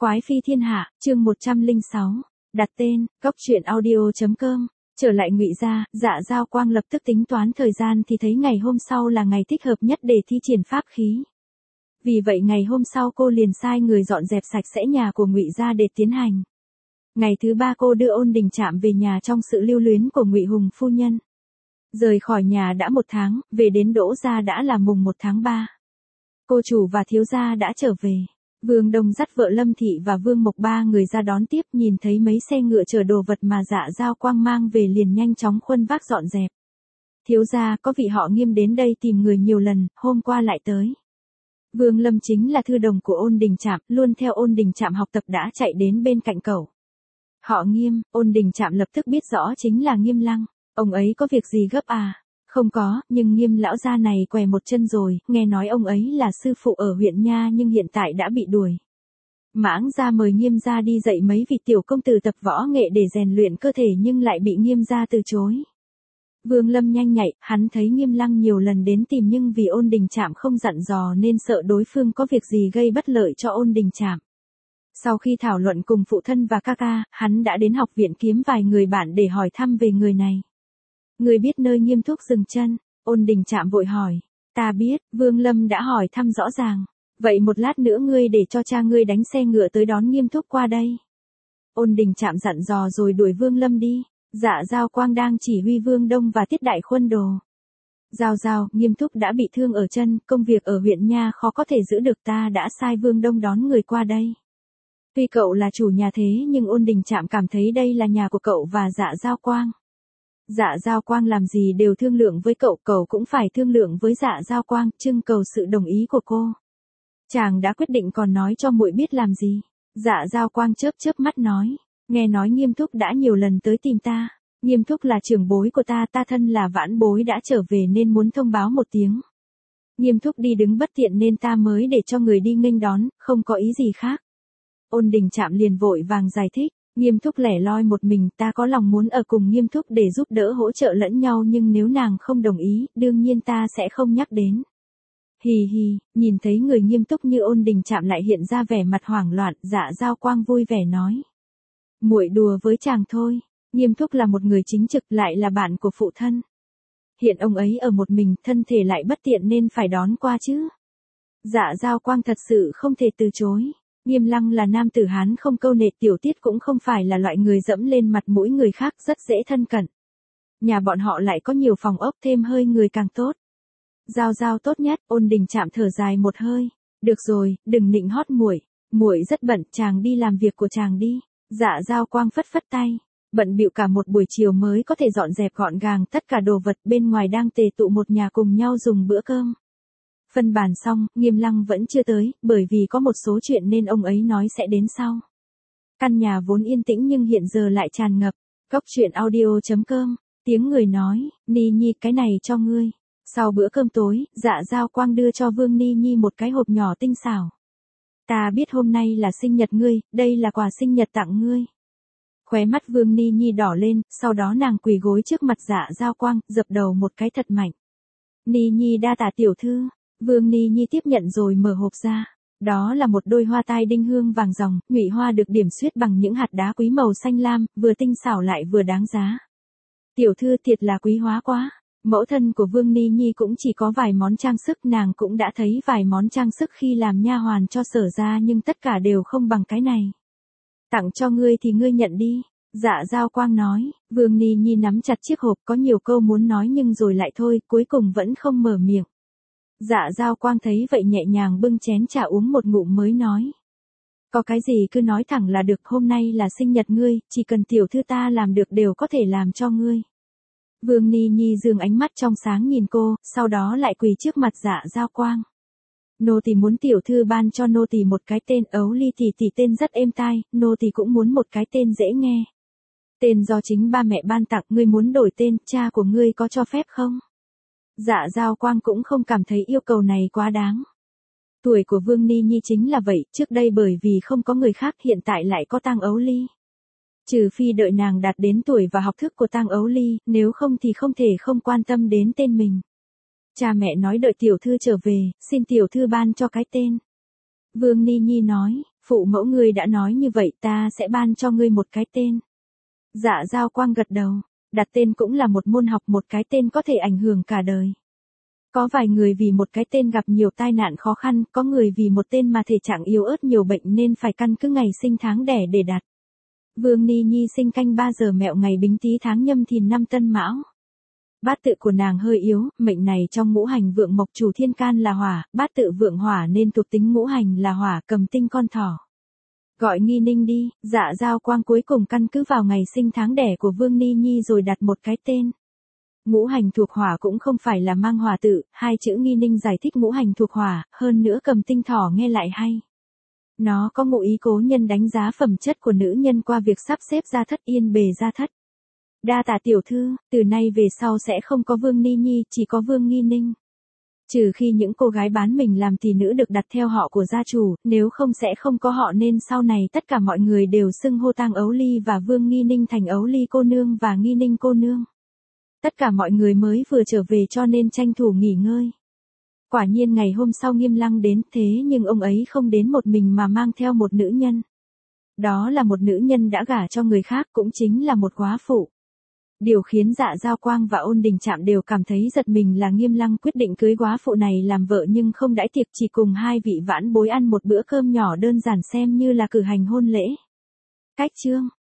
Quái phi thiên hạ, chương 106. Đặt tên, Cốc truyện audio.com. Trở lại Ngụy gia, Dạ Giao Quang lập tức tính toán thời gian thì thấy ngày hôm sau là ngày thích hợp nhất để thi triển pháp khí. Vì vậy ngày hôm sau cô liền sai người dọn dẹp sạch sẽ nhà của Ngụy gia để tiến hành. Ngày thứ ba cô đưa Ôn Đình Trạm về nhà trong sự lưu luyến của Ngụy Hùng phu nhân. Rời khỏi nhà đã 1 tháng, về đến Đỗ gia đã là mùng 1 tháng 3. Cô chủ và thiếu gia đã trở về. Vương Đông dắt vợ Lâm Thị và Vương Mộc ba người ra đón tiếp, nhìn thấy mấy xe ngựa chở đồ vật mà Dạ Giao Quang mang về liền nhanh chóng khuân vác dọn dẹp. Thiếu gia, có vị họ Nghiêm đến đây tìm người nhiều lần, hôm qua lại tới. Vương Lâm chính là thư đồng của Ôn Đình Trạm, luôn theo Ôn Đình Trạm học tập đã chạy đến bên cạnh cậu. Họ Nghiêm, Ôn Đình Trạm lập tức biết rõ chính là Nghiêm Lăng. Ông ấy có việc gì gấp à? Không có, nhưng Nghiêm lão gia này què một chân rồi, nghe nói ông ấy là sư phụ ở huyện Nha nhưng hiện tại đã bị đuổi. Mãng gia mời Nghiêm gia đi dạy mấy vị tiểu công tử tập võ nghệ để rèn luyện cơ thể nhưng lại bị Nghiêm gia từ chối. Vương Lâm nhanh nhạy, hắn thấy Nghiêm Lăng nhiều lần đến tìm nhưng vì Ôn Đình Trạm không dặn dò nên sợ đối phương có việc gì gây bất lợi cho Ôn Đình Trạm. Sau khi thảo luận cùng phụ thân và ca ca, hắn đã đến học viện kiếm vài người bạn để hỏi thăm về người này. Người biết nơi Nghiêm thúc dừng chân? Ôn Đình Trạm vội hỏi. Ta biết, Vương Lâm đã hỏi thăm rõ ràng. Vậy một lát nữa ngươi để cho cha ngươi đánh xe ngựa tới đón Nghiêm thúc qua đây. Ôn Đình Trạm dặn dò rồi đuổi Vương Lâm đi. Dạ Giao Quang đang chỉ huy Vương Đông và Tiết Đại Khuân đồ. Giao, Nghiêm thúc đã bị thương ở chân, công việc ở huyện Nha khó có thể giữ được, ta đã sai Vương Đông đón người qua đây. Tuy cậu là chủ nhà thế nhưng Ôn Đình Trạm cảm thấy đây là nhà của cậu và Dạ Giao Quang. Dạ Giao Quang làm gì đều thương lượng với cậu, cậu cũng phải thương lượng với Dạ Giao Quang, trưng cầu sự đồng ý của cô. Chàng đã quyết định còn nói cho muội biết làm gì? Dạ Giao Quang chớp mắt nói, nghe nói Nghiêm thúc đã nhiều lần tới tìm ta. Nghiêm thúc là trưởng bối của ta, ta thân là vãn bối đã trở về nên muốn thông báo một tiếng. Nghiêm thúc đi đứng bất tiện nên ta mới để cho người đi nghênh đón, không có ý gì khác. Ôn Đình Trạm liền vội vàng giải thích. Nghiêm thúc lẻ loi một mình, ta có lòng muốn ở cùng Nghiêm thúc để giúp đỡ hỗ trợ lẫn nhau nhưng nếu nàng không đồng ý, đương nhiên ta sẽ không nhắc đến. Hì, nhìn thấy người nghiêm túc như Ôn Đình Trạm lại hiện ra vẻ mặt hoảng loạn, Dạ Giao Quang vui vẻ nói. Muội đùa với chàng thôi, Nghiêm thúc là một người chính trực lại là bạn của phụ thân. Hiện ông ấy ở một mình, thân thể lại bất tiện nên phải đón qua chứ. Dạ Giao Quang thật sự không thể từ chối. Nghiêm Lăng là nam tử Hán không câu nệ, tiểu Tiết cũng không phải là loại người dẫm lên mặt mũi người khác, rất dễ thân cận. Nhà bọn họ lại có nhiều phòng ốc, thêm hơi người càng tốt. Giao tốt nhất. Ôn Đình Trạm thở dài một hơi. Được rồi, đừng nịnh hót muội, muội rất bận, chàng đi làm việc của chàng đi. Dạ Giao Quang phất tay. Bận bịu cả một buổi chiều mới có thể dọn dẹp gọn gàng tất cả đồ vật, bên ngoài đang tề tụ một nhà cùng nhau dùng bữa cơm. Phân bàn xong, Nghiêm Lăng vẫn chưa tới, bởi vì có một số chuyện nên ông ấy nói sẽ đến sau. Căn nhà vốn yên tĩnh nhưng hiện giờ lại tràn ngập. Cốc truyện audio.com. Tiếng người nói, Ni Nhi cái này cho ngươi. Sau bữa cơm tối, Dạ Giao Quang đưa cho Vương Ni Nhi một cái hộp nhỏ tinh xảo. Ta biết hôm nay là sinh nhật ngươi, đây là quà sinh nhật tặng ngươi. Khóe mắt Vương Ni Nhi đỏ lên, sau đó nàng quỳ gối trước mặt Dạ Giao Quang, dập đầu một cái thật mạnh. Ni Nhi đa tạ tiểu thư. Vương Ni Nhi tiếp nhận rồi mở hộp ra. Đó là một đôi hoa tai đinh hương vàng ròng, nhụy hoa được điểm xuyết bằng những hạt đá quý màu xanh lam, vừa tinh xảo lại vừa đáng giá. Tiểu thư thiệt là quý hóa quá. Mẫu thân của Vương Ni Nhi cũng chỉ có vài món trang sức, nàng cũng đã thấy vài món trang sức khi làm nha hoàn cho Sở gia nhưng tất cả đều không bằng cái này. Tặng cho ngươi thì ngươi nhận đi. Dạ Giao Quang nói. Vương Ni Nhi nắm chặt chiếc hộp, có nhiều câu muốn nói nhưng rồi lại thôi, cuối cùng vẫn không mở miệng. Dạ Giao Quang thấy vậy nhẹ nhàng bưng chén trà uống một ngụm mới nói. Có cái gì cứ nói thẳng là được, hôm nay là sinh nhật ngươi, chỉ cần tiểu thư ta làm được đều có thể làm cho ngươi. Vương Ni Nhi dương ánh mắt trong sáng nhìn cô, sau đó lại quỳ trước mặt Dạ Giao Quang. Nô tỳ muốn tiểu thư ban cho nô tỳ một cái tên, Ấu Ly tỷ tên rất êm tai, nô tỳ cũng muốn một cái tên dễ nghe. Tên do chính ba mẹ ban tặng, ngươi muốn đổi tên, cha của ngươi có cho phép không? Dạ Giao Quang cũng không cảm thấy yêu cầu này quá đáng. Tuổi của Vương Ni Nhi chính là vậy, trước đây bởi vì không có người khác, hiện tại lại có Tang Ấu Ly. Trừ phi đợi nàng đạt đến tuổi và học thức của Tang Ấu Ly, nếu không thì không thể không quan tâm đến tên mình. Cha mẹ nói đợi tiểu thư trở về, xin tiểu thư ban cho cái tên. Vương Ni Nhi nói, Phụ mẫu ngươi đã nói như vậy, ta sẽ ban cho ngươi một cái tên. Dạ Giao Quang gật đầu, đặt tên cũng là một môn học, một cái tên có thể ảnh hưởng cả đời. Có vài người vì một cái tên gặp nhiều tai nạn khó khăn, có người vì một tên mà thể trạng yếu ớt nhiều bệnh nên phải căn cứ ngày sinh tháng đẻ để đặt. Vương Ni Nhi sinh canh 3 giờ mẹo ngày Bính Tý tháng Nhâm Thìn năm Tân Mão. Bát tự của nàng hơi yếu, mệnh này trong ngũ hành vượng mộc chủ thiên can là hỏa, bát tự vượng hỏa nên thuộc tính ngũ hành là hỏa, cầm tinh con thỏ. Gọi Nghi Ninh đi. Dạ Giao Quang cuối cùng căn cứ vào ngày sinh tháng đẻ của Vương Ni Nhi rồi đặt một cái tên. Ngũ hành thuộc hỏa cũng không phải là mang hỏa tự, hai chữ Nghi Ninh giải thích ngũ hành thuộc hỏa, hơn nữa cầm tinh thỏ nghe lại hay. Nó có ngụ ý cố nhân đánh giá phẩm chất của nữ nhân qua việc sắp xếp gia thất, yên bề gia thất. Đa tạ tiểu thư, từ nay về sau sẽ không có Vương Ni Nhi, chỉ có Vương Nghi Ninh. Trừ khi những cô gái bán mình làm tỷ nữ được đặt theo họ của gia chủ, nếu không sẽ không có họ, nên sau này tất cả mọi người đều xưng hô Tang Ấu Ly và Vương Nghi Ninh thành Ấu Ly cô nương và Nghi Ninh cô nương. Tất cả mọi người mới vừa trở về cho nên tranh thủ nghỉ ngơi. Quả nhiên ngày hôm sau Nghiêm Lăng đến, thế nhưng ông ấy không đến một mình mà mang theo một nữ nhân. Đó là một nữ nhân đã gả cho người khác, cũng chính là một góa phụ. Điều khiến Dạ Giao Quang và Ôn Đình Trạm đều cảm thấy giật mình là Nghiêm Lăng quyết định cưới góa phụ này làm vợ nhưng không đãi tiệc, chỉ cùng hai vị vãn bối ăn một bữa cơm nhỏ đơn giản xem như là cử hành hôn lễ. Cách chương